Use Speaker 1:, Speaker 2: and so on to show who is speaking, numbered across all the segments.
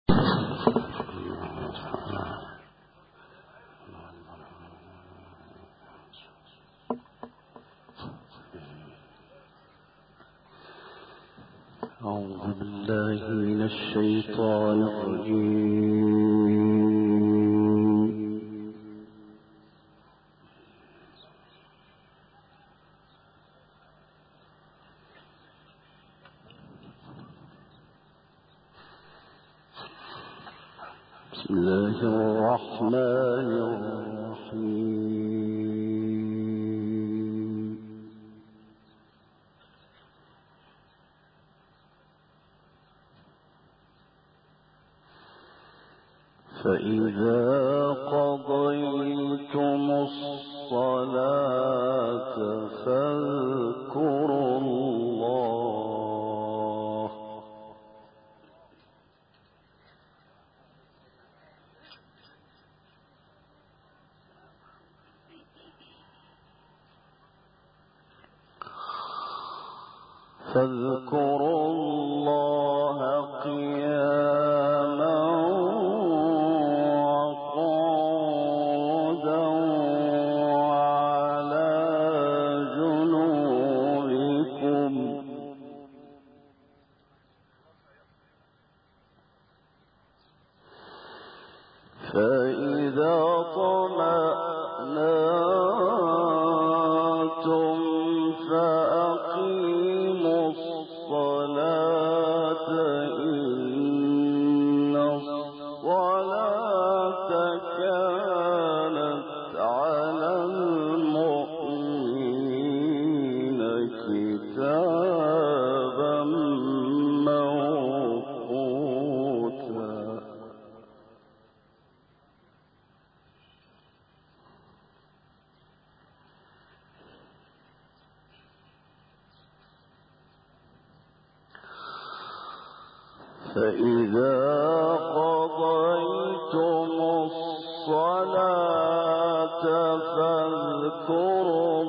Speaker 1: أعوذ بالله من الشيطان الرجيم. بسم الله الرحمن الرحيم. فإذا قضيتم الصلاة فاذكروا الله قياما وقعودا وعلى جنوبكم فإذا اطمأننتم فأقيموا الصلاة إن الصلاة كانت على المؤمنين كتابا موقوتا. فإذا قضيتم الصلاة فاذكروا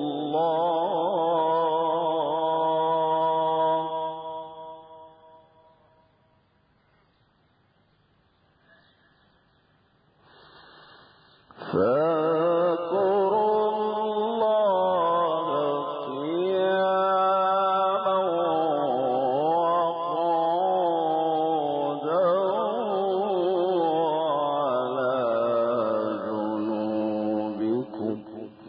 Speaker 1: الله قياما وقعودا وعلى جنوبكم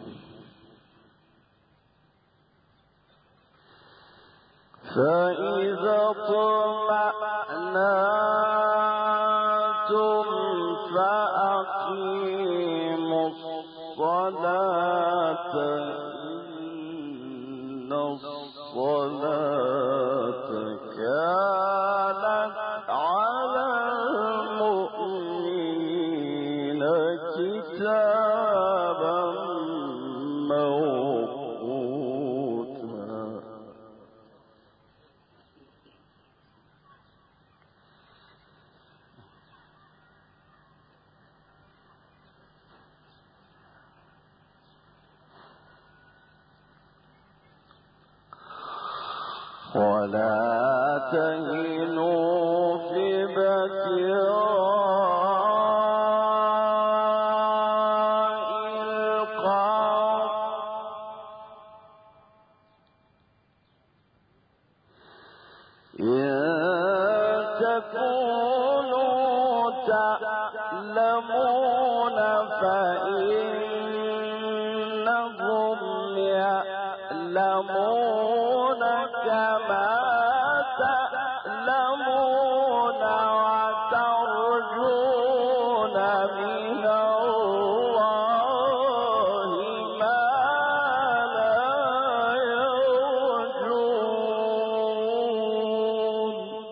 Speaker 1: فإذا اطمأننتم فأقيموا الصلاة إن الصلاة كانت على المؤمنين كتابا موقوتا. ولا تهنوا في ابتغاء القوم إن تكونوا تعلمون فإنهم يعلمون كما تعلمون وترجون من الله ما لا يرجون.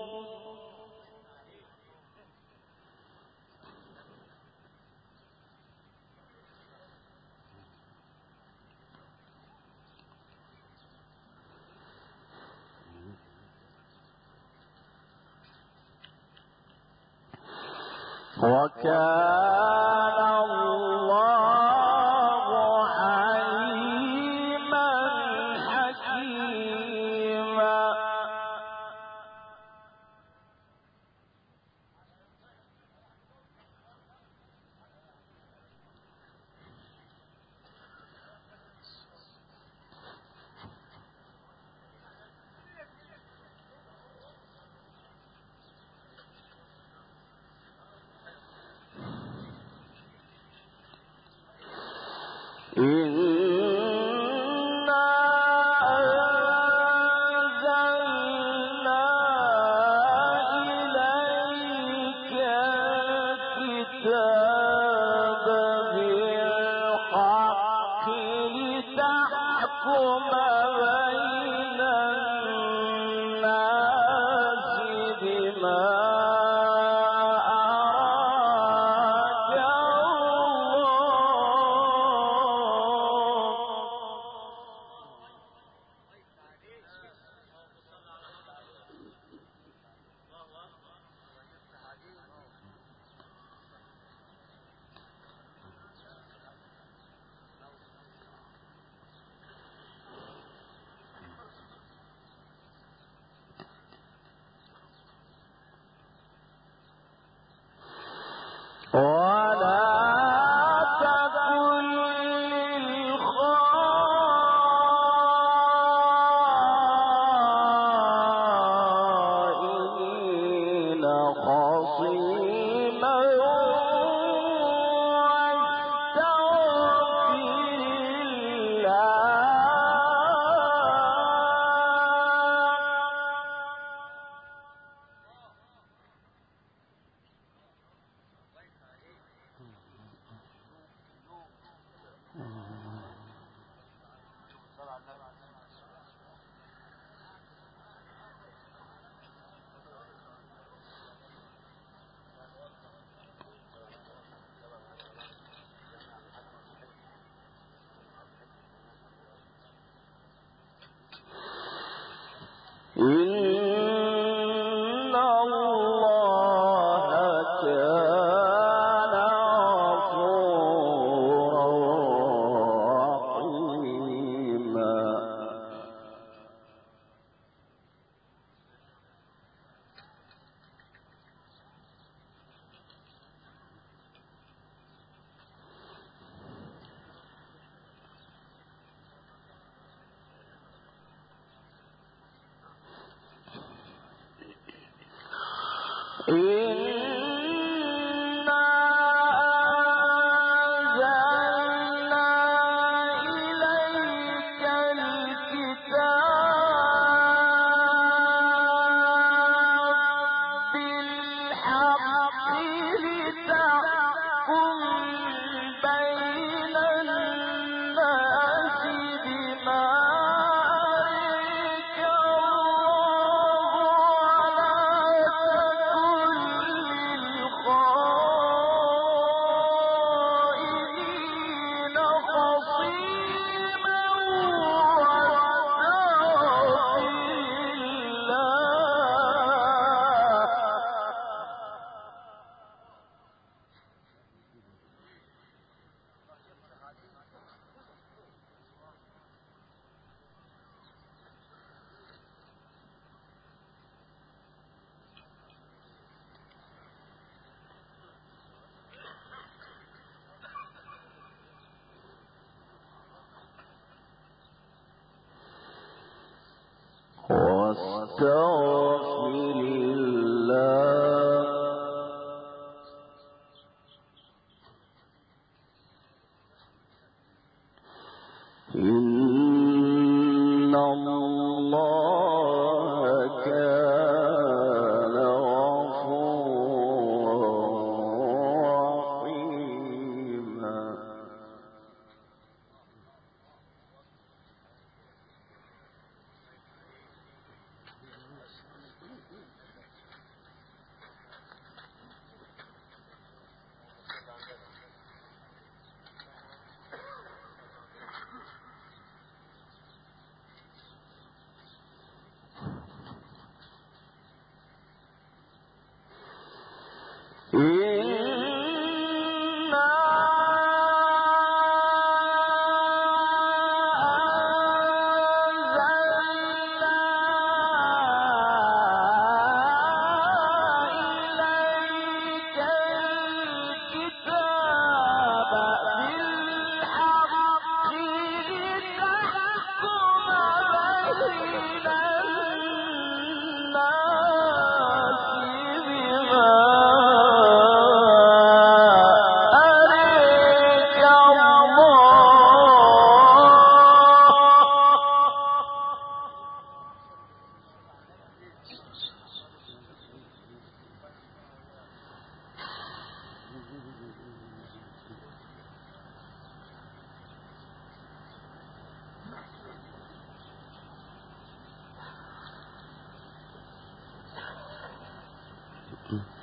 Speaker 1: وكان الله عليما حكيما.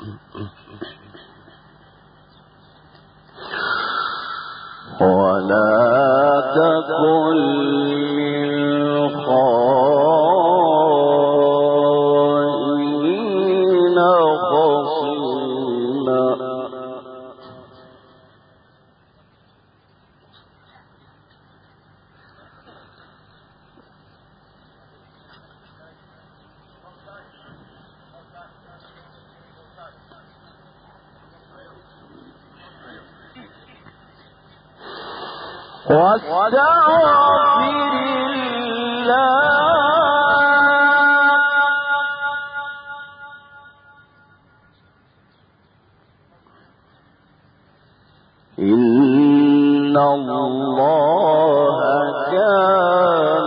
Speaker 1: إن الله كان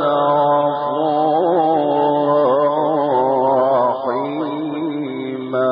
Speaker 1: غفورا رحيما.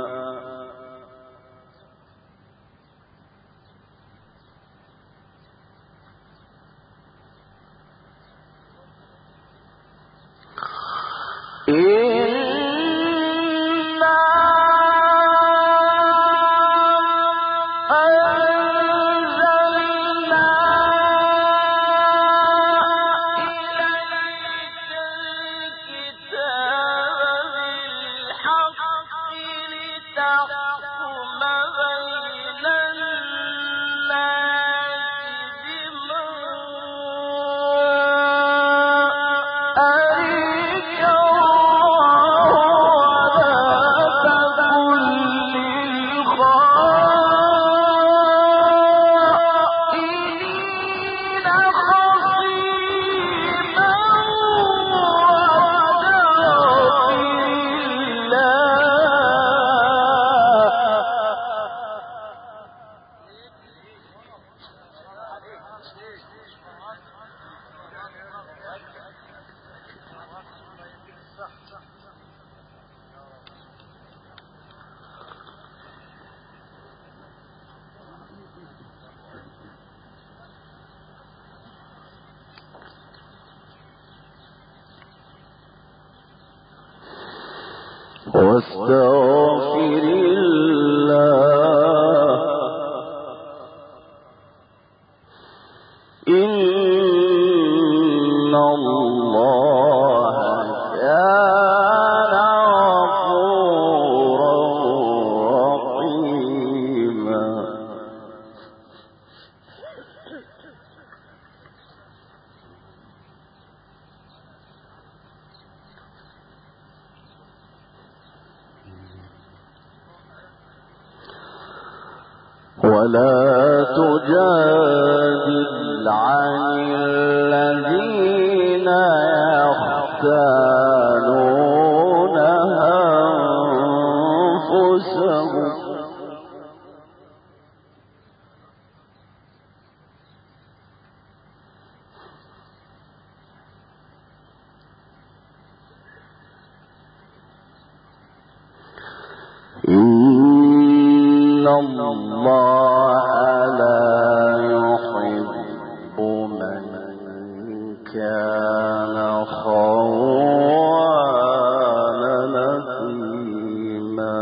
Speaker 1: واستغفر الله إن الله كان غفورا رحيما. ولا تجادل عن الذين يختانون أنفسهم إن الله لا يحب من كان خوانا أثيما.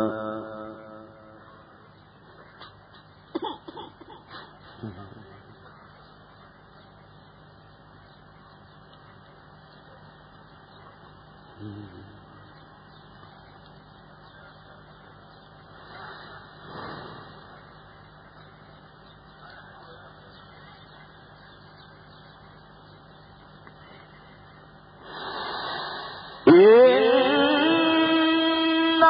Speaker 1: إن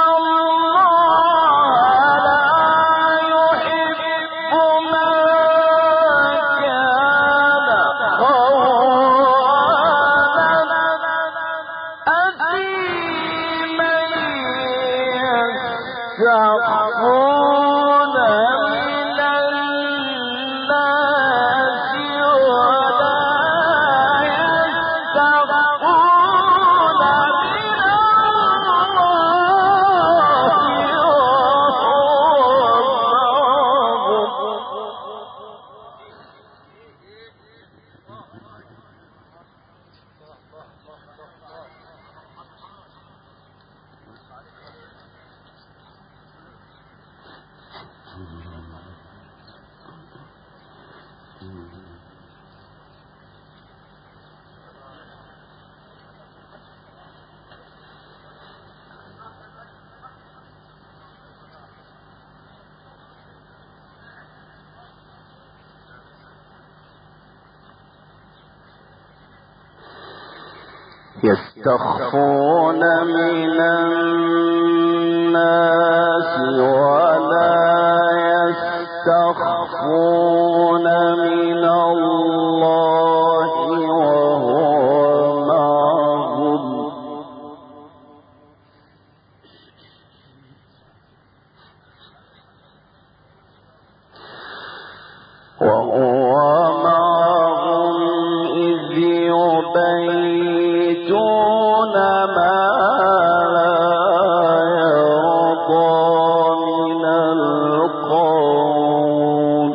Speaker 1: الله لا يحب من كان خوانا أثيما يستخفون من الناس ولا يستخفون
Speaker 2: يستخفون من الناس ولا يستخفون من الله وهو معهم إذ يبيتون ما لا يرضى من القول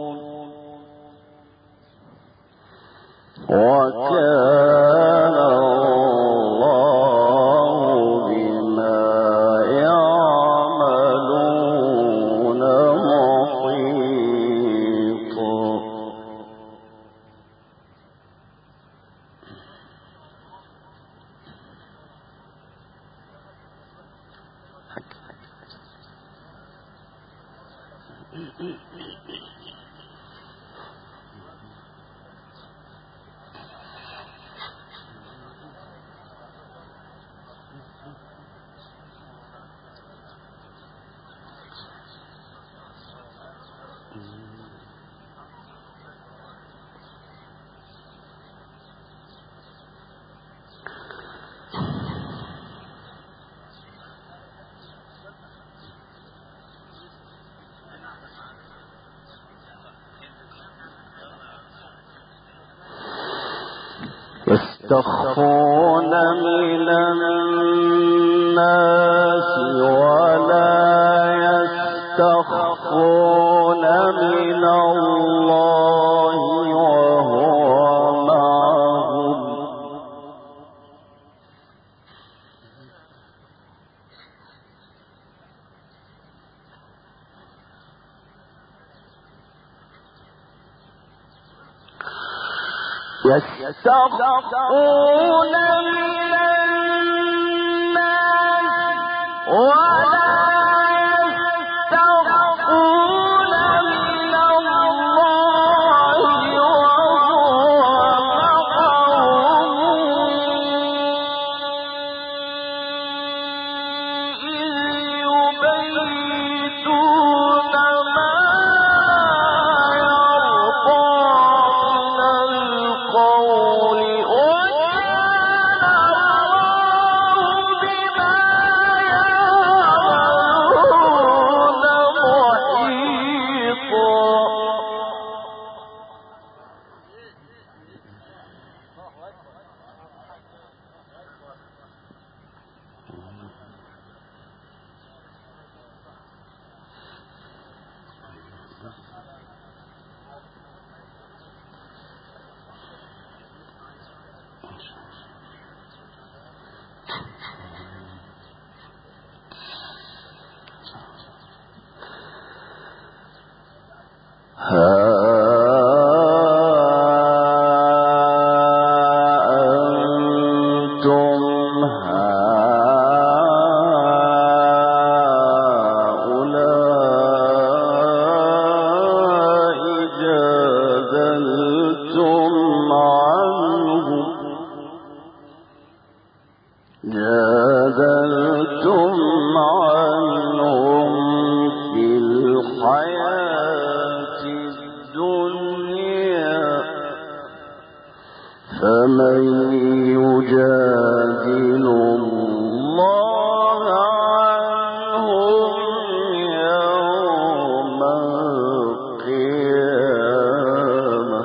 Speaker 2: وكان الله بما يعملون محيطا. يستخفون من الناس ولا يستخفون من الله وهو معهم يستخفون من الناس ولا يستخفون من الله وهو معهم إذ يبيتون ما جادلتم عنهم في الحياة الدنيا فمن يجادل الله عنهم يوم القيامة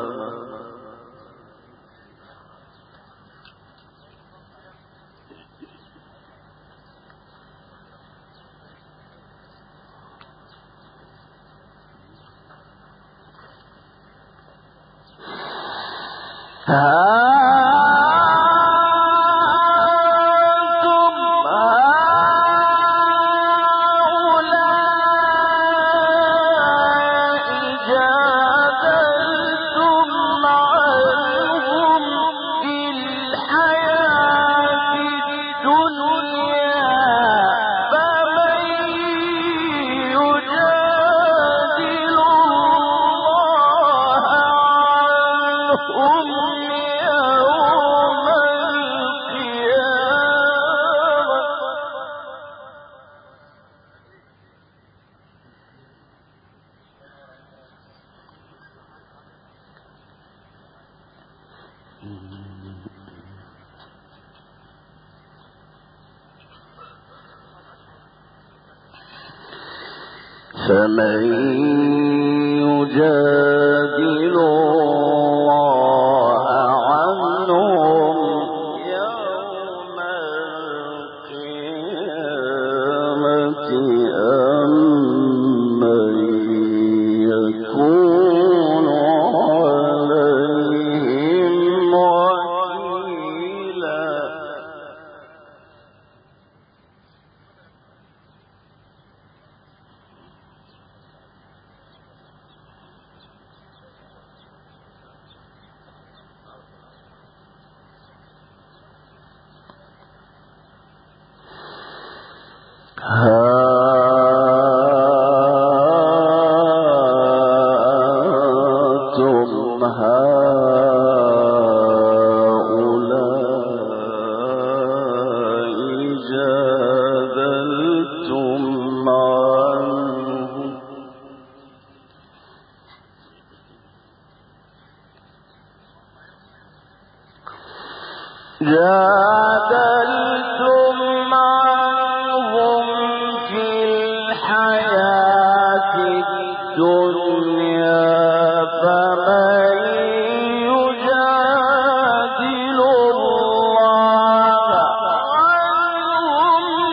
Speaker 2: هم فمن يجادل الله عنهم يوم القيامة أم من يكون عليهم وكيلا. أنتم هؤلاء جادلتم عنهم في الحياة الدنيا فمن يجادل الله عنهم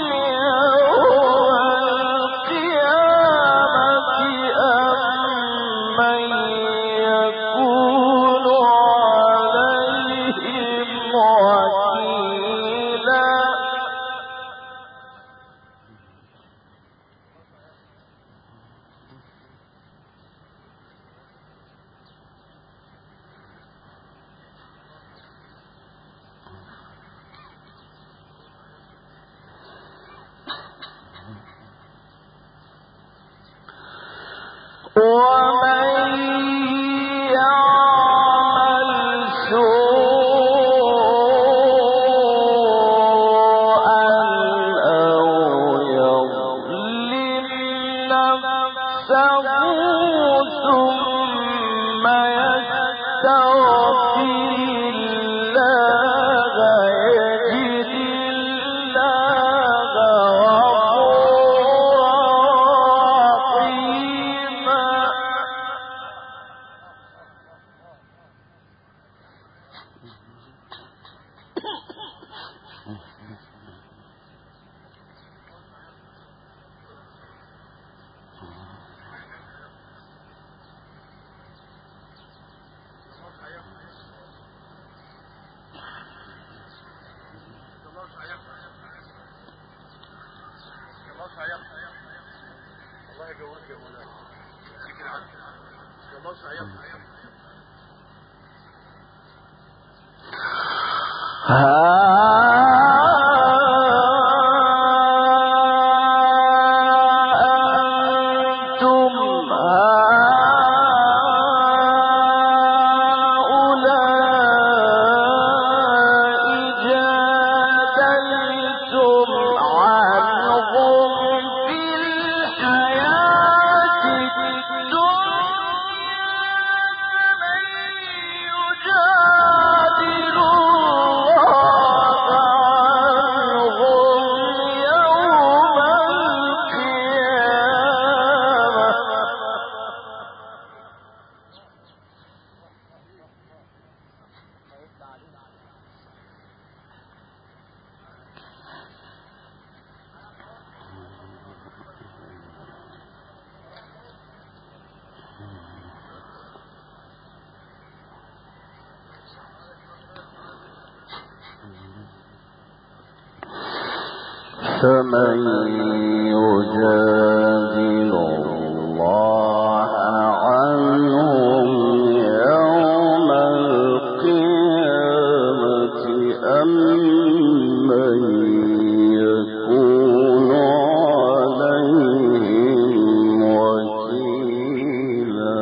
Speaker 2: يوم القيامة أم من يكون عليهم وكيلا. ومن يعمل سوءا أو يظلم نفسه ثم يستغفر الله يجد الله غفورا رحيما. أنتم هؤلاء جادلتم عنهم في الحياة الدنيا فمن يجادل الله عنهم يوم فمن يجادل الله عنهم يوم القيامة أم من يكون عليهم وكيلا.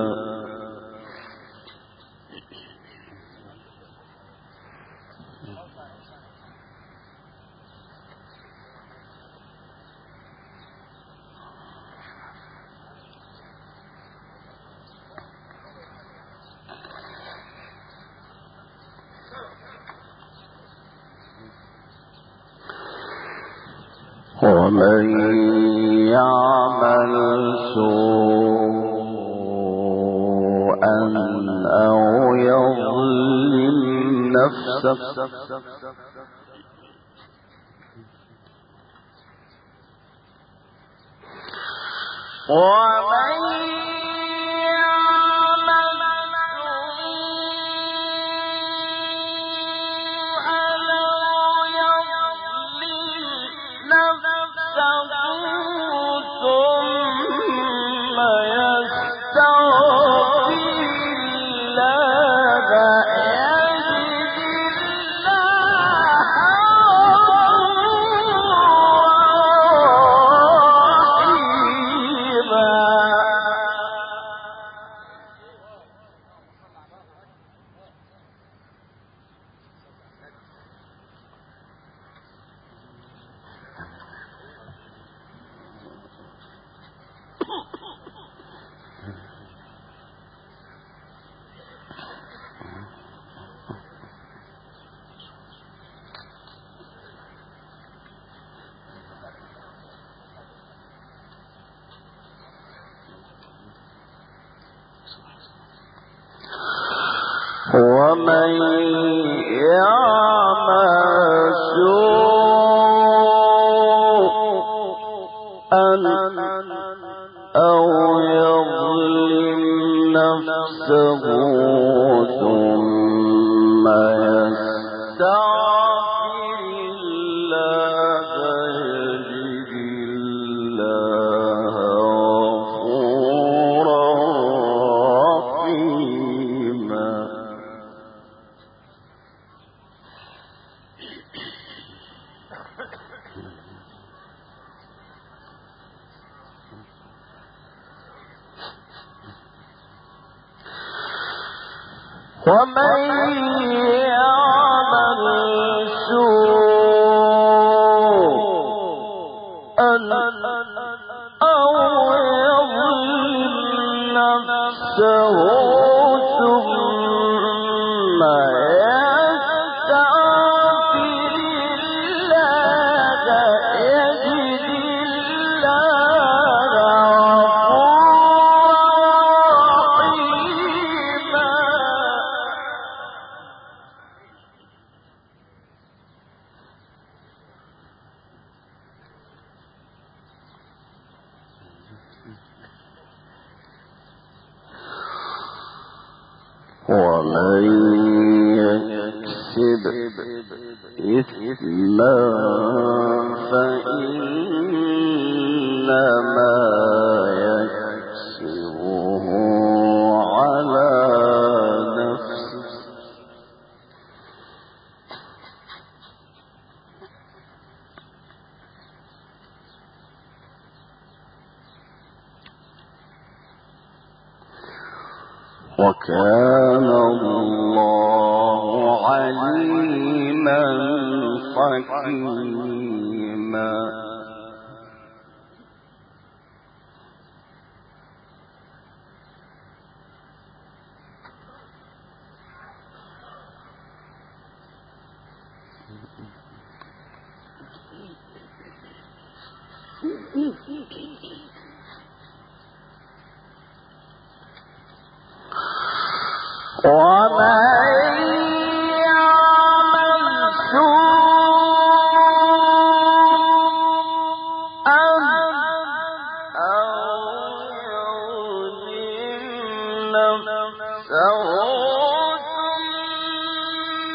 Speaker 2: ومن يعمل سوءا أو يظلم نفسه
Speaker 1: ومن يعمل سوءا أو يظلم نفسه ثم يستغفر الله يجد الله غفورا رحيما. ومن يعمل سوءا أو يظلم نفسه ثم يستغفر الله يجد الله غفورا رحيما. ومن يكسب إثما فإنما يكسبه على نفسه وكان الله عليما حكيما. ومن يعمل سوءا أو يظلم نفسه ثم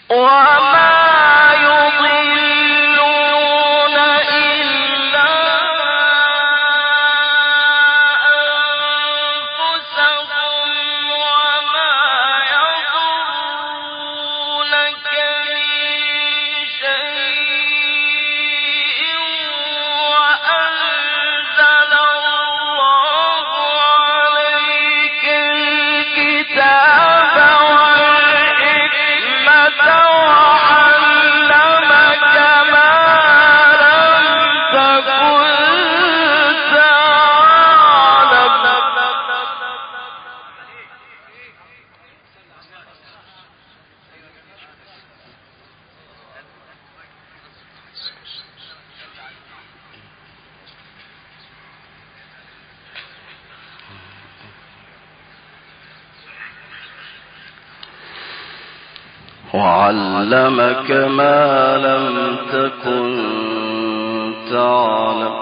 Speaker 2: وعلمك ما لم تكن تعلم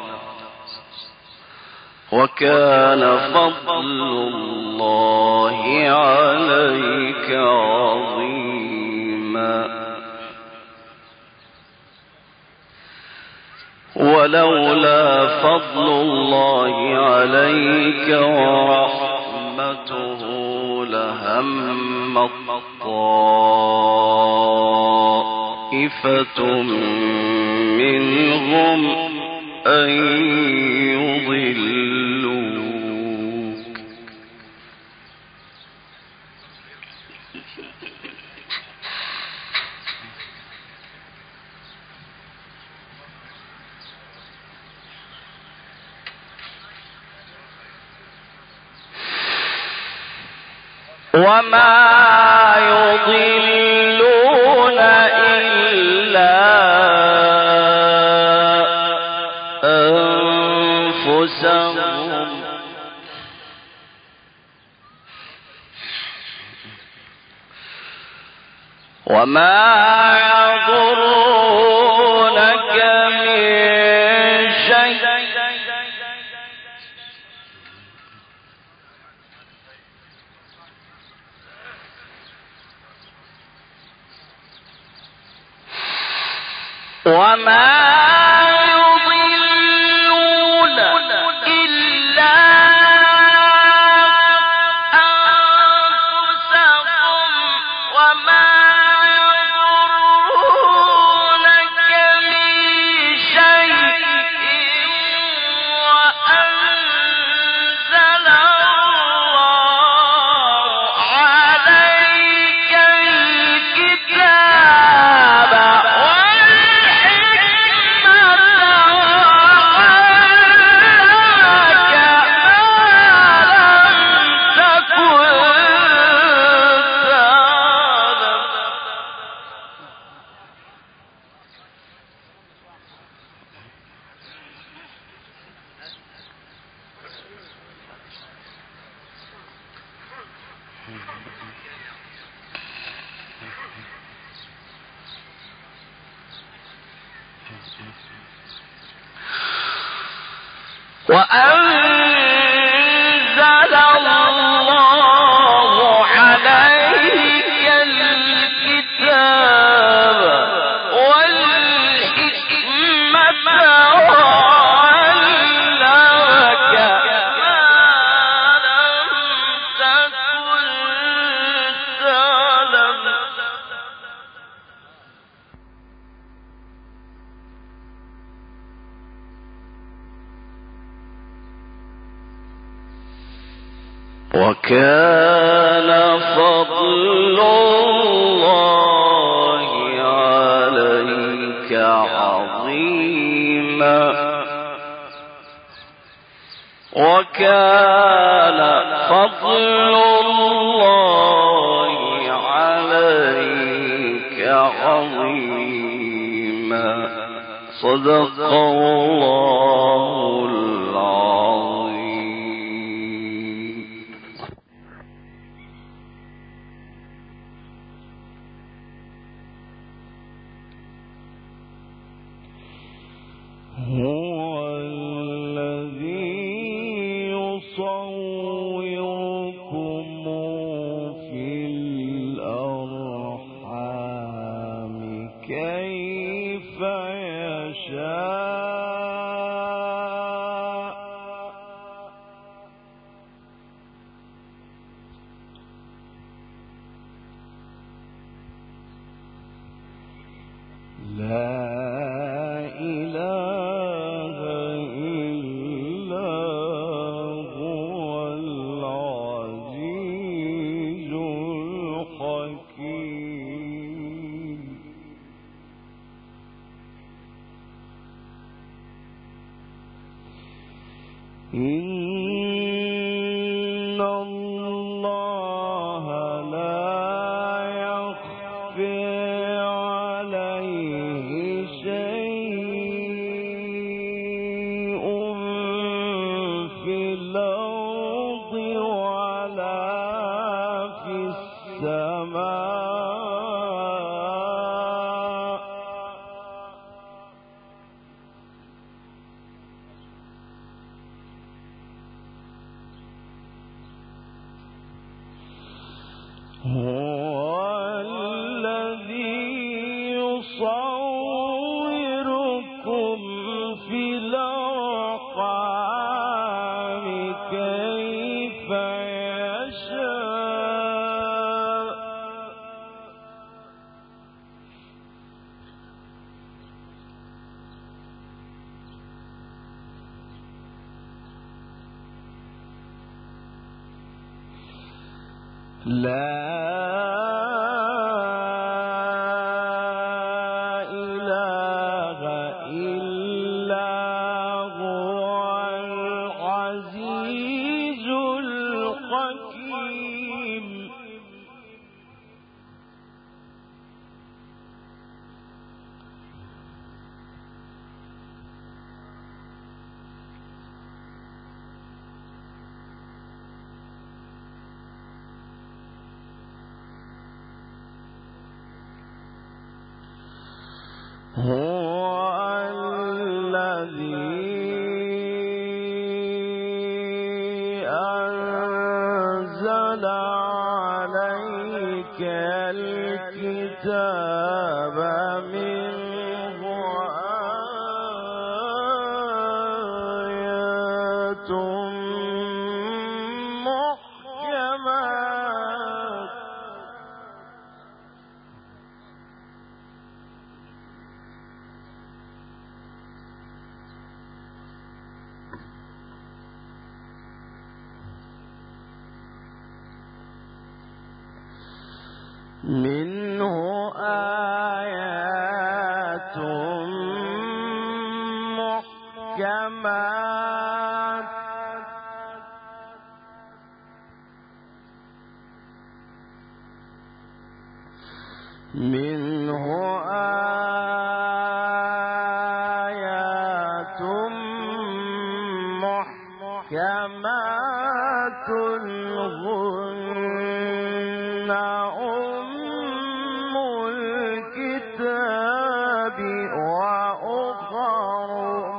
Speaker 2: وكان فضل الله عليك عظيما ولولا فضل الله عليك ورحمته لهم طائفة منهم أن يضلوك وما يضلون إلا أنفسهم وما يضرونك من شيء وما يضلون إلا أنفسهم وما يضرونك من شيء وأنزل الله عليك الكتاب وأنزل الله عليك الكتاب والحكمة وعلمك ما لم تكن تعلم وكان فضل الله عليك عظيما وكان فضل الله عليك عظيما صدق الله العظيم. هو الذي يصوركم في الأرحام إن الله لا يخفى عليه شيء في الأرض ولا في السماء. هو الذي يصوركم في الأرحام كيف يشاء. لا إله إلا هو العزيز الحكيم. هو الذي أنزل عليك الكتاب منه آيات محكمات منه آيات محكمات منه آيات محكمات هن أم الكتاب وأخر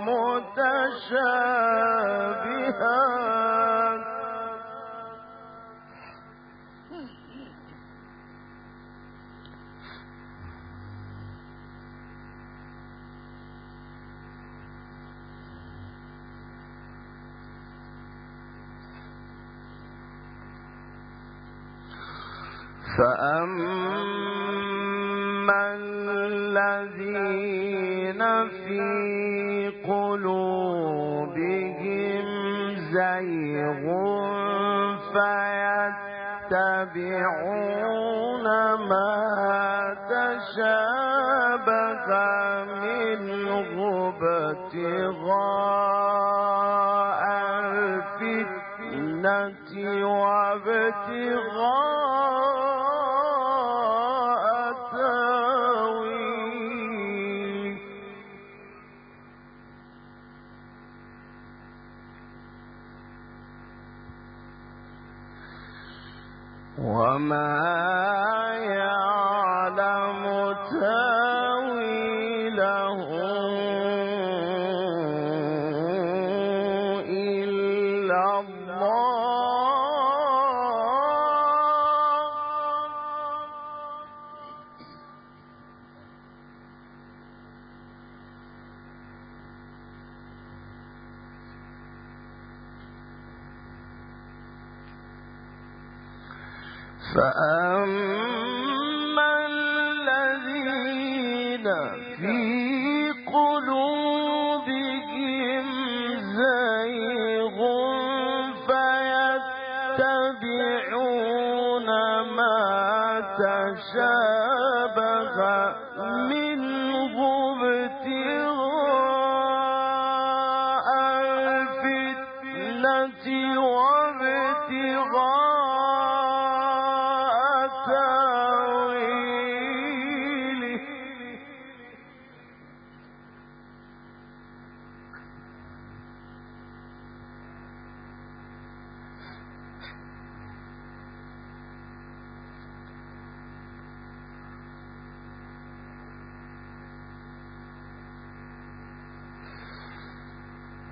Speaker 2: متشابهات فأما الذين في قلوبهم زيغ فيتبعون ما تشابه منه ابتغاء الفتنة وابتغاء تاويله وما يعلم تاويله إلا فأما الذين في قلوبهم زيغ فيتبعون ما تشابه منه ابتغاء الفتنة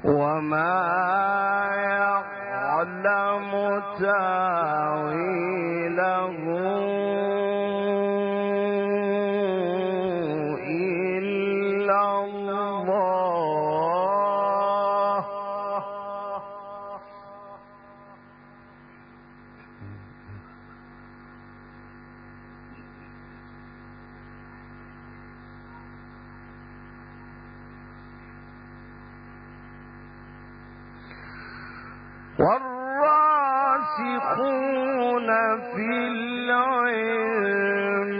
Speaker 2: وما يعلم تاويله إلا الله. والراسخون في العلم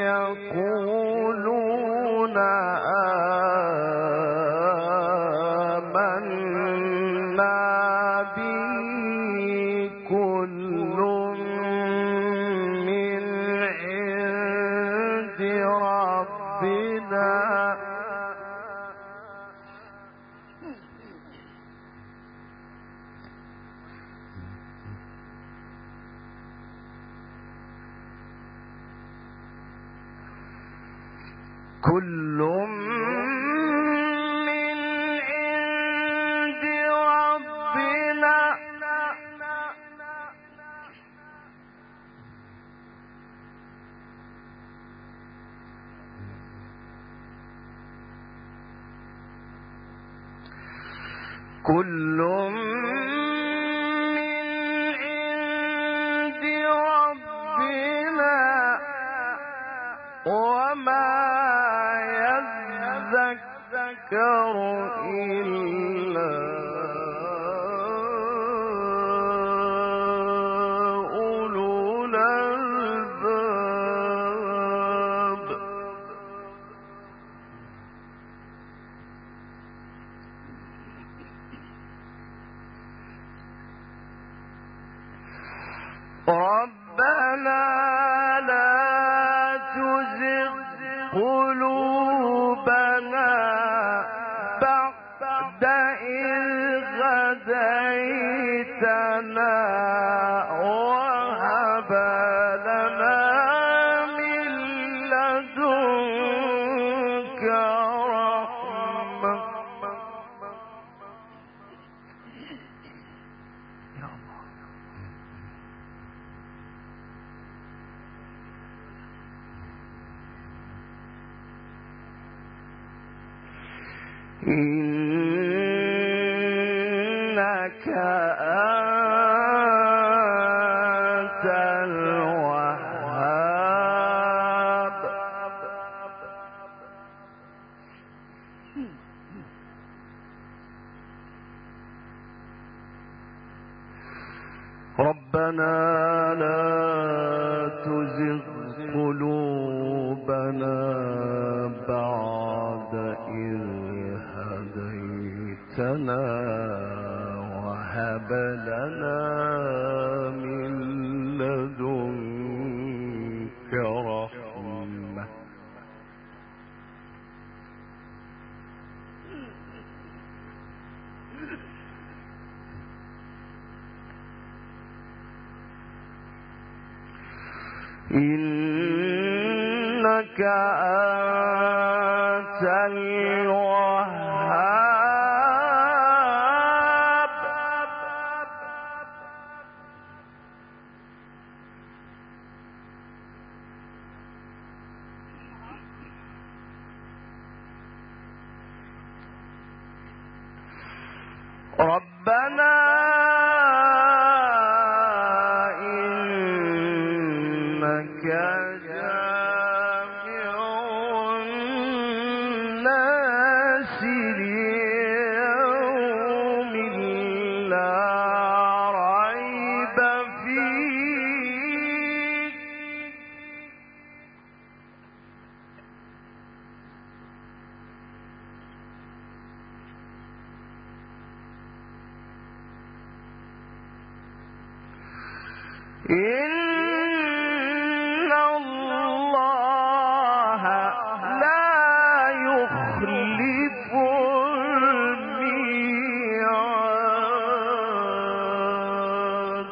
Speaker 2: يقولون آمنا به كل من عند ربنا كل من عند ربنا كل من عند ربنا وما يذكر إلا أولو الألباب. ربنا لا تزغ قلوبنا بعد إذ هديتنا وهب لنا من لدنك رحمة. إنك أنت الوهاب. ربنا لا تزغ قلوبنا بعد إذ هديتنا وهب لنا من لدنك رحمة. إنك أنت الوهاب. ربنا إنك جامع الناس ليوم لا ريب فيه. إن الله لا يخلف الميعاد.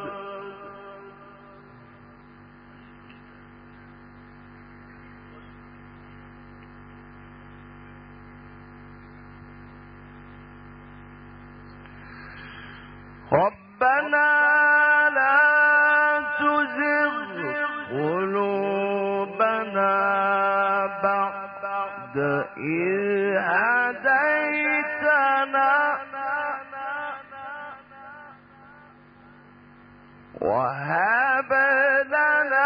Speaker 2: وهب لنا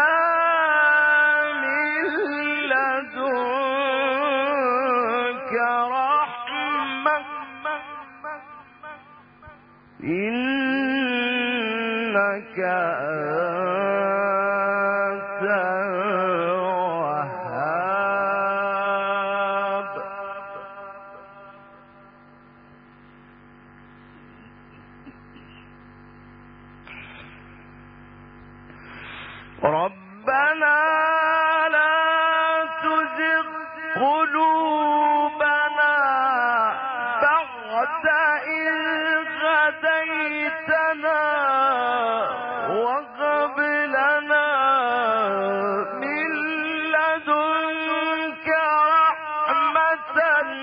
Speaker 2: من لدنك رحمة إنك أنت الوهاب. ربنا لا تزغ قلوبنا بعد إذ هديتنا وهب لنا من لدنك رحمة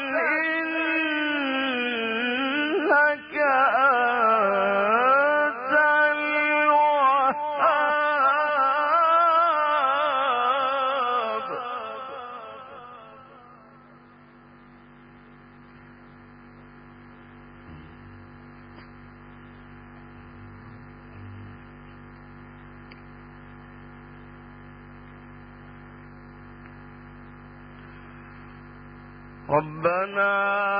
Speaker 2: إنك أنت الوهاب. ربنا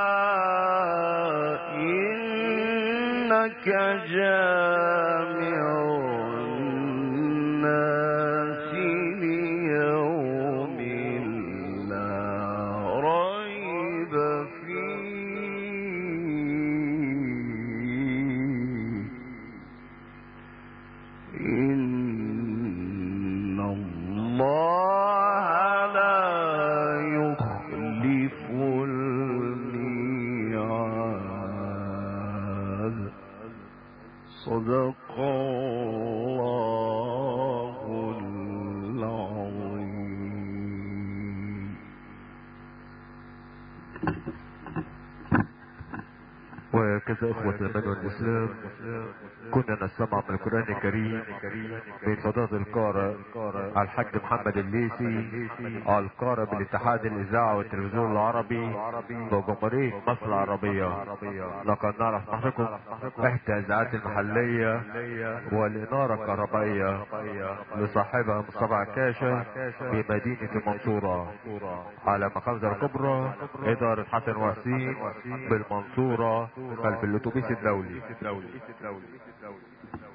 Speaker 2: إنك جامع الناس ليوم لا ريب فيه إن الله لا يخلف الميعاد. صدق الله العظيم.
Speaker 3: وكذا إخوة الإيمان والإسلام، كنا نستمع من القرآن الكريم من فضيلة القارئ الحاج محمد الليثي، القارئ بالاتحاد الإذاعة والتلفزيون العربي بجمهورية مصر العربية. لقد نعرف نحركم إحدى الإذاعات المحلية والإنارة الكهربائية لصاحبها مصطفى عكاشة بمدينة المنصورة على مخازن الكبرى إدارة حسن وحسين بالمنصورة خلف الأتوبيس الدولي.